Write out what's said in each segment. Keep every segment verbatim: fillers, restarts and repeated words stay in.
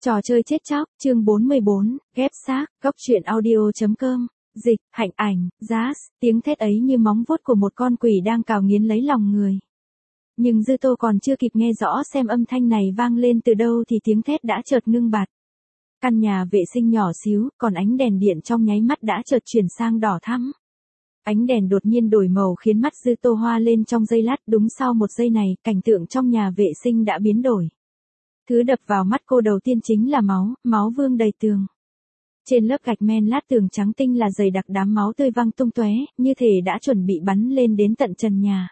Trò chơi chết chóc, chương bốn mươi bốn, ghép xác, góc truyện audio.com, dịch, hạnh ảnh, Jazz, tiếng thét ấy như móng vuốt của một con quỷ đang cào nghiến lấy lòng người. Nhưng Dư Tô còn chưa kịp nghe rõ xem âm thanh này vang lên từ đâu thì tiếng thét đã chợt ngưng bặt. Căn nhà vệ sinh nhỏ xíu, còn ánh đèn điện trong nháy mắt đã chợt chuyển sang đỏ thắm. Ánh đèn đột nhiên đổi màu khiến mắt Dư Tô hoa lên trong giây lát, đúng sau một giây này, cảnh tượng trong nhà vệ sinh đã biến đổi. Thứ đập vào mắt cô đầu tiên chính là máu, máu vương đầy tường. Trên lớp gạch men lát tường trắng tinh là dày đặc đám máu tươi văng tung tóe, như thể đã chuẩn bị bắn lên đến tận trần nhà.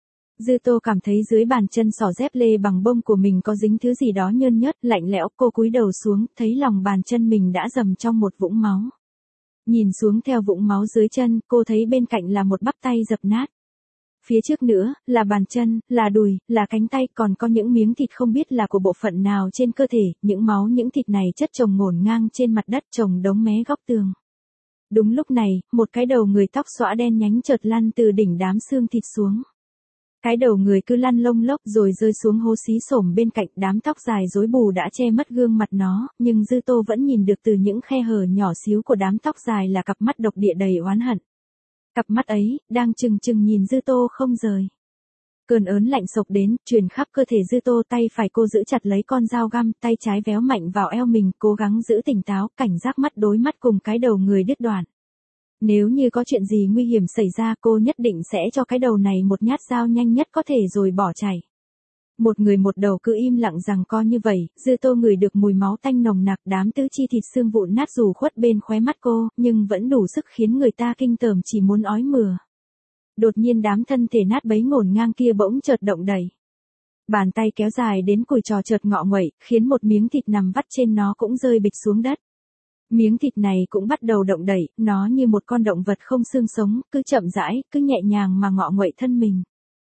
Dư Tô cảm thấy dưới bàn chân xỏ dép lê bằng bông của mình có dính thứ gì đó nhơn nhớt, lạnh lẽo, cô cúi đầu xuống, thấy lòng bàn chân mình đã dầm trong một vũng máu. Nhìn xuống theo vũng máu dưới chân, cô thấy bên cạnh là một bắp tay dập nát. Phía trước nữa, là bàn chân, là đùi, là cánh tay, còn có những miếng thịt không biết là của bộ phận nào trên cơ thể, những máu những thịt này chất chồng ngổn ngang trên mặt đất, chồng đống mé góc tường. Đúng lúc này, một cái đầu người tóc xõa đen nhánh chợt lăn từ đỉnh đám xương thịt xuống. Cái đầu người cứ lăn lông lốc rồi rơi xuống hố xí xổm bên cạnh, đám tóc dài rối bù đã che mất gương mặt nó, nhưng Dư Tô vẫn nhìn được từ những khe hở nhỏ xíu của đám tóc dài là cặp mắt độc địa đầy oán hận. Cặp mắt ấy, đang trừng trừng nhìn Dư Tô không rời. Cơn ớn lạnh sộc đến, truyền khắp cơ thể Dư Tô, tay phải cô giữ chặt lấy con dao găm, tay trái véo mạnh vào eo mình, cố gắng giữ tỉnh táo, cảnh giác mắt đối mắt cùng cái đầu người đứt đoạn. Nếu như có chuyện gì nguy hiểm xảy ra, cô nhất định sẽ cho cái đầu này một nhát dao nhanh nhất có thể rồi bỏ chạy. Một người một đầu cứ im lặng rằng co như vậy, Dư Tô ngửi được mùi máu tanh nồng nặc, đám tứ chi thịt xương vụn nát dù khuất bên khóe mắt cô, nhưng vẫn đủ sức khiến người ta kinh tởm chỉ muốn ói mửa. Đột nhiên đám thân thể nát bấy ngổn ngang kia bỗng chợt động đậy. Bàn tay kéo dài đến cùi trò chợt ngọ nguậy, khiến một miếng thịt nằm vắt trên nó cũng rơi bịch xuống đất. Miếng thịt này cũng bắt đầu động đậy, nó như một con động vật không xương sống, cứ chậm rãi, cứ nhẹ nhàng mà ngọ nguậy thân mình.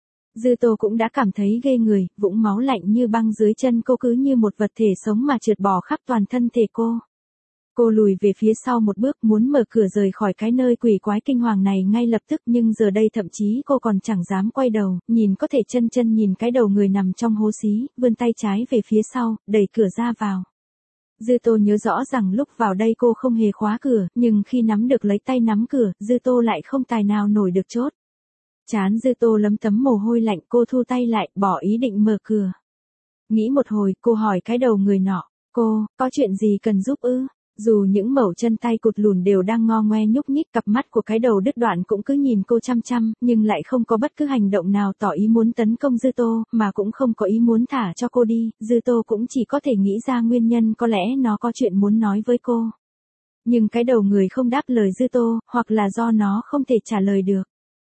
Dư Tô cũng đã cảm thấy ghê người, vũng máu lạnh như băng dưới chân cô cứ như một vật thể sống mà trượt bò khắp toàn thân thể cô. Cô lùi về phía sau một bước, muốn mở cửa rời khỏi cái nơi quỷ quái kinh hoàng này ngay lập tức, nhưng giờ đây thậm chí cô còn chẳng dám quay đầu, nhìn có thể chân chân nhìn cái đầu người nằm trong hố xí, vươn tay trái về phía sau, đẩy cửa ra vào. Dư Tô nhớ rõ rằng lúc vào đây cô không hề khóa cửa, nhưng khi nắm được lấy tay nắm cửa, Dư Tô lại không tài nào nổi được chốt. Trán Dư Tô lấm tấm mồ hôi lạnh, cô thu tay lại, bỏ ý định mở cửa. Nghĩ một hồi, cô hỏi cái đầu người nọ, cô, có chuyện gì cần giúp ư? Dù những mẩu chân tay cụt lùn đều đang ngo ngoe nhúc nhích, cặp mắt của cái đầu đứt đoạn cũng cứ nhìn cô chăm chăm, nhưng lại không có bất cứ hành động nào tỏ ý muốn tấn công Dư Tô, mà cũng không có ý muốn thả cho cô đi. Dư Tô cũng chỉ có thể nghĩ ra nguyên nhân, có lẽ nó có chuyện muốn nói với cô. Nhưng cái đầu người không đáp lời Dư Tô, hoặc là do nó không thể trả lời được.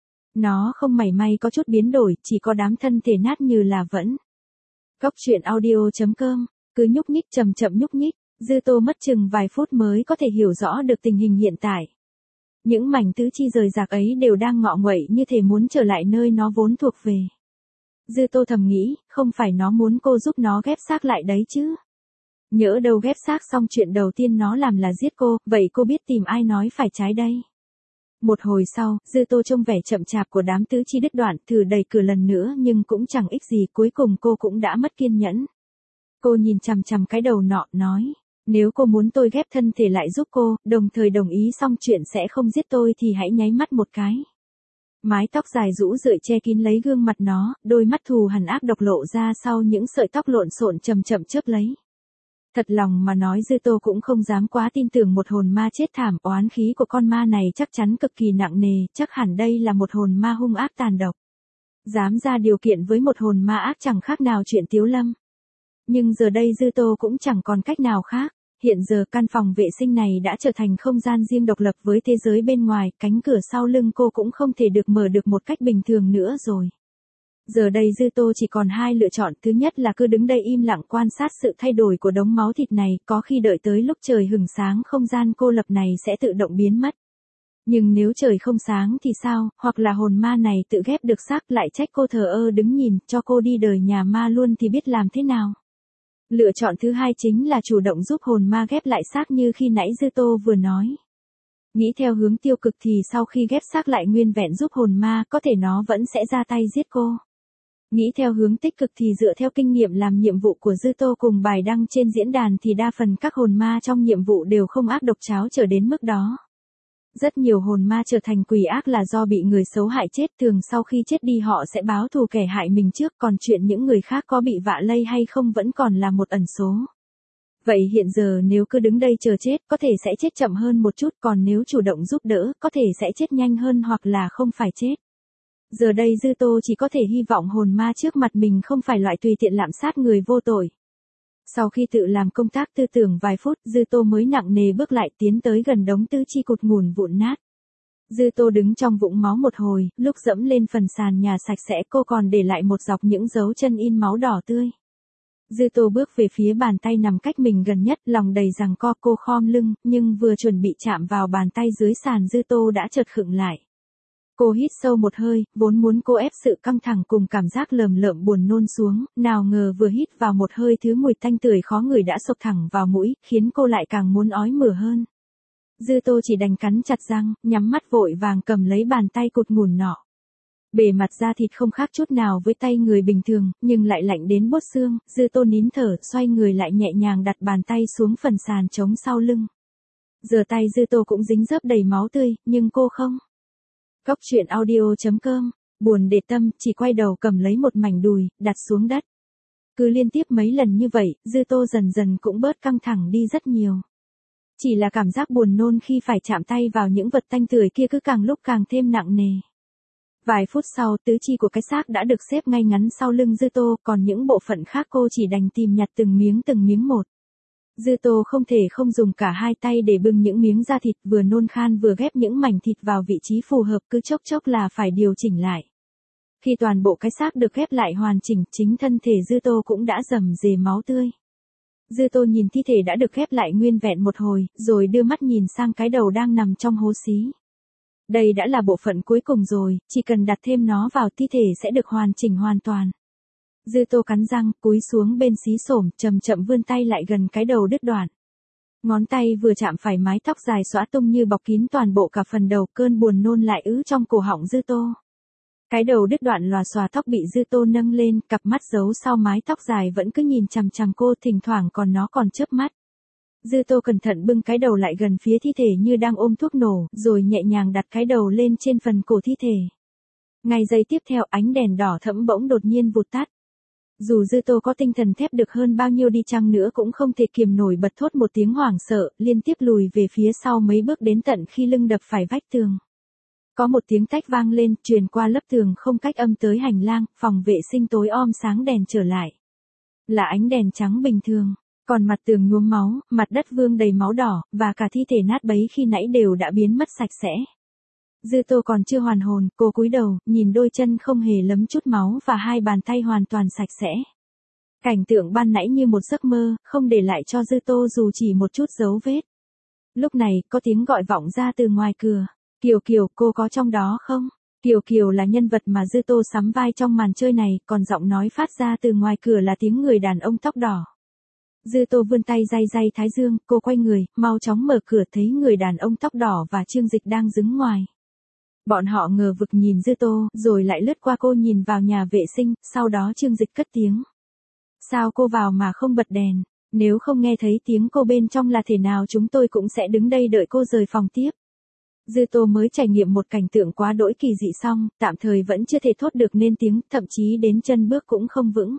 Nó không mảy may có chút biến đổi, chỉ có đám thân thể nát như là vẫn. Góc truyện audio.com, cứ nhúc nhích chậm chậm nhúc nhích. Dư Tô mất chừng vài phút mới có thể hiểu rõ được tình hình hiện tại. Những mảnh tứ chi rời rạc ấy đều đang ngọ nguậy như thể muốn trở lại nơi nó vốn thuộc về. Dư Tô thầm nghĩ, không phải nó muốn cô giúp nó ghép xác lại đấy chứ. Nhỡ đâu ghép xác xong chuyện đầu tiên nó làm là giết cô, vậy cô biết tìm ai nói phải trái đây. Một hồi sau, Dư Tô trông vẻ chậm chạp của đám tứ chi đứt đoạn, thử đẩy cửa lần nữa nhưng cũng chẳng ích gì, cuối cùng cô cũng đã mất kiên nhẫn. Cô nhìn chằm chằm cái đầu nọ, nói. Nếu cô muốn tôi ghép thân thể lại giúp cô, đồng thời đồng ý xong chuyện sẽ không giết tôi thì hãy nháy mắt một cái. Mái tóc dài rũ rượi che kín lấy gương mặt nó, đôi mắt thù hằn ác độc lộ ra sau những sợi tóc lộn xộn chậm chậm chớp lấy. Thật lòng mà nói, Dư Tô cũng không dám quá tin tưởng một hồn ma chết thảm, oán khí của con ma này chắc chắn cực kỳ nặng nề, chắc hẳn đây là một hồn ma hung ác tàn độc. Dám ra điều kiện với một hồn ma ác chẳng khác nào chuyện Tiếu Lâm. Nhưng giờ đây Dư Tô cũng chẳng còn cách nào khác. Hiện giờ căn phòng vệ sinh này đã trở thành không gian riêng độc lập với thế giới bên ngoài, cánh cửa sau lưng cô cũng không thể được mở được một cách bình thường nữa rồi. Giờ đây Dư Tô chỉ còn hai lựa chọn, thứ nhất là cứ đứng đây im lặng quan sát sự thay đổi của đống máu thịt này, có khi đợi tới lúc trời hửng sáng không gian cô lập này sẽ tự động biến mất. Nhưng nếu trời không sáng thì sao, hoặc là hồn ma này tự ghép được xác lại trách cô thờ ơ đứng nhìn, cho cô đi đời nhà ma luôn thì biết làm thế nào. Lựa chọn thứ hai chính là chủ động giúp hồn ma ghép lại xác như khi nãy Dư Tô vừa nói. Nghĩ theo hướng tiêu cực thì sau khi ghép xác lại nguyên vẹn giúp hồn ma, có thể nó vẫn sẽ ra tay giết cô. Nghĩ theo hướng tích cực thì dựa theo kinh nghiệm làm nhiệm vụ của Dư Tô cùng bài đăng trên diễn đàn thì đa phần các hồn ma trong nhiệm vụ đều không ác độc cháo trở đến mức đó. Rất nhiều hồn ma trở thành quỷ ác là do bị người xấu hại chết, thường sau khi chết đi họ sẽ báo thù kẻ hại mình trước, còn chuyện những người khác có bị vạ lây hay không vẫn còn là một ẩn số. Vậy hiện giờ nếu cứ đứng đây chờ chết, có thể sẽ chết chậm hơn một chút, còn nếu chủ động giúp đỡ, có thể sẽ chết nhanh hơn hoặc là không phải chết. Giờ đây Dư Tô chỉ có thể hy vọng hồn ma trước mặt mình không phải loại tùy tiện lạm sát người vô tội. Sau khi tự làm công tác tư tưởng vài phút, Dư Tô mới nặng nề bước lại tiến tới gần đống tứ chi cụt ngủn vụn nát. Dư Tô đứng trong vũng máu một hồi, lúc dẫm lên phần sàn nhà sạch sẽ cô còn để lại một dọc những dấu chân in máu đỏ tươi. Dư Tô bước về phía bàn tay nằm cách mình gần nhất, lòng đầy giằng co, cô khom lưng, nhưng vừa chuẩn bị chạm vào bàn tay dưới sàn Dư Tô đã chợt khựng lại. Cô hít sâu một hơi, vốn muốn cô ép sự căng thẳng cùng cảm giác lờm lợm buồn nôn xuống, nào ngờ vừa hít vào một hơi thứ mùi tanh tưởi khó ngửi đã xộc thẳng vào mũi, khiến cô lại càng muốn ói mửa hơn. Dư Tô chỉ đành cắn chặt răng, nhắm mắt vội vàng cầm lấy bàn tay cụt ngủn nọ. Bề mặt da thịt không khác chút nào với tay người bình thường, nhưng lại lạnh đến buốt xương. Dư Tô nín thở, xoay người lại nhẹ nhàng đặt bàn tay xuống phần sàn trống sau lưng. Giờ tay Dư Tô cũng dính dớp đầy máu tươi, nhưng cô không. Cóc truyện audio chấm com, buồn để tâm, chỉ quay đầu cầm lấy một mảnh đùi, đặt xuống đất. Cứ liên tiếp mấy lần như vậy, Dư Tô dần dần cũng bớt căng thẳng đi rất nhiều. Chỉ là cảm giác buồn nôn khi phải chạm tay vào những vật tanh tưởi kia cứ càng lúc càng thêm nặng nề. Vài phút sau, tứ chi của cái xác đã được xếp ngay ngắn sau lưng Dư Tô, còn những bộ phận khác cô chỉ đành tìm nhặt từng miếng từng miếng một. Dư Tô không thể không dùng cả hai tay để bưng những miếng da thịt, vừa nôn khan vừa ghép những mảnh thịt vào vị trí phù hợp, cứ chốc chốc là phải điều chỉnh lại. Khi toàn bộ cái xác được ghép lại hoàn chỉnh, chính thân thể Dư Tô cũng đã rầm rề máu tươi. Dư Tô nhìn thi thể đã được ghép lại nguyên vẹn một hồi, rồi đưa mắt nhìn sang cái đầu đang nằm trong hố xí. Đây đã là bộ phận cuối cùng rồi, chỉ cần đặt thêm nó vào thi thể sẽ được hoàn chỉnh hoàn toàn. Dư Tô cắn răng, cúi xuống bên xí xổm, chậm chậm vươn tay lại gần cái đầu đứt đoạn. Ngón tay vừa chạm phải mái tóc dài xõa tung như bọc kín toàn bộ cả phần đầu, cơn buồn nôn lại ứ trong cổ họng Dư Tô. Cái đầu đứt đoạn lòa xòa tóc bị Dư Tô nâng lên, cặp mắt giấu sau mái tóc dài vẫn cứ nhìn chằm chằm cô, thỉnh thoảng còn nó còn chớp mắt. Dư Tô cẩn thận bưng cái đầu lại gần phía thi thể như đang ôm thuốc nổ, rồi nhẹ nhàng đặt cái đầu lên trên phần cổ thi thể. Ngay giây tiếp theo, ánh đèn đỏ thẫm bỗng đột nhiên vụt tắt. Dù Dư Tô có tinh thần thép được hơn bao nhiêu đi chăng nữa cũng không thể kiềm nổi bật thốt một tiếng hoảng sợ, liên tiếp lùi về phía sau mấy bước đến tận khi lưng đập phải vách tường. Có một tiếng tách vang lên, truyền qua lớp tường không cách âm tới hành lang, phòng vệ sinh tối om sáng đèn trở lại. Là ánh đèn trắng bình thường, còn mặt tường nhuốm máu, mặt đất vương đầy máu đỏ, và cả thi thể nát bấy khi nãy đều đã biến mất sạch sẽ. Dư Tô còn chưa hoàn hồn, cô cúi đầu, nhìn đôi chân không hề lấm chút máu và hai bàn tay hoàn toàn sạch sẽ. Cảnh tượng ban nãy như một giấc mơ, không để lại cho Dư Tô dù chỉ một chút dấu vết. Lúc này, có tiếng gọi vọng ra từ ngoài cửa. Kiều Kiều, cô có trong đó không? Kiều Kiều là nhân vật mà Dư Tô sắm vai trong màn chơi này, còn giọng nói phát ra từ ngoài cửa là tiếng người đàn ông tóc đỏ. Dư Tô vươn tay day day thái dương, cô quay người, mau chóng mở cửa thấy người đàn ông tóc đỏ và Trương Dịch đang đứng ngoài. Bọn họ ngờ vực nhìn Dư Tô, rồi lại lướt qua cô nhìn vào nhà vệ sinh, sau đó Trương Dịch cất tiếng. Sao cô vào mà không bật đèn? Nếu không nghe thấy tiếng cô bên trong là thế nào chúng tôi cũng sẽ đứng đây đợi cô rời phòng tiếp. Dư Tô mới trải nghiệm một cảnh tượng quá đỗi kỳ dị xong, tạm thời vẫn chưa thể thốt được nên tiếng, thậm chí đến chân bước cũng không vững.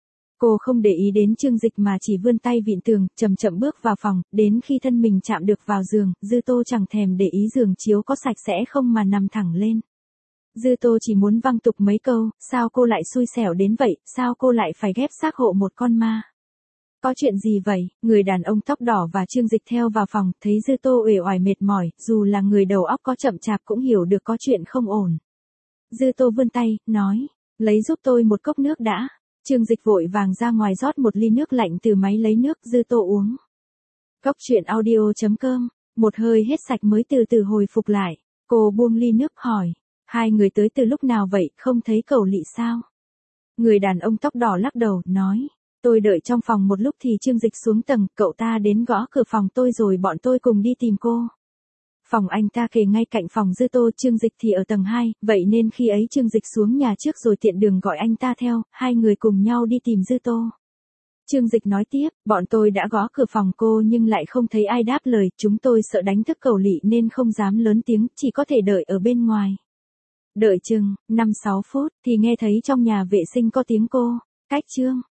Cô không để ý đến Trương Dịch mà chỉ vươn tay vịn tường, chậm chậm bước vào phòng, đến khi thân mình chạm được vào giường, Dư Tô chẳng thèm để ý giường chiếu có sạch sẽ không mà nằm thẳng lên. Dư Tô chỉ muốn văng tục mấy câu, sao cô lại xui xẻo đến vậy, sao cô lại phải ghép xác hộ một con ma. Có chuyện gì vậy? Người đàn ông tóc đỏ và Trương Dịch theo vào phòng, thấy Dư Tô uể oải mệt mỏi, dù là người đầu óc có chậm chạp cũng hiểu được có chuyện không ổn. Dư Tô vươn tay, nói, lấy giúp tôi một cốc nước đã. Trương Dịch vội vàng ra ngoài rót một ly nước lạnh từ máy lấy nước, Dư Tô uống. Cóc truyện audio chấm com, một hơi hết sạch mới từ từ hồi phục lại. Cô buông ly nước hỏi, hai người tới từ lúc nào vậy, không thấy Cẩu Lị sao? Người đàn ông tóc đỏ lắc đầu, nói, tôi đợi trong phòng một lúc thì Trương Dịch xuống tầng, cậu ta đến gõ cửa phòng tôi rồi bọn tôi cùng đi tìm cô. Phòng anh ta kề ngay cạnh phòng Dư Tô, Trương Dịch thì ở tầng hai, vậy nên khi ấy Trương Dịch xuống nhà trước rồi tiện đường gọi anh ta theo, hai người cùng nhau đi tìm Dư Tô. Trương Dịch nói tiếp, bọn tôi đã gõ cửa phòng cô nhưng lại không thấy ai đáp lời, chúng tôi sợ đánh thức Cẩu Lị nên không dám lớn tiếng, chỉ có thể đợi ở bên ngoài. Đợi chừng năm sáu phút thì nghe thấy trong nhà vệ sinh có tiếng cô, cách Trương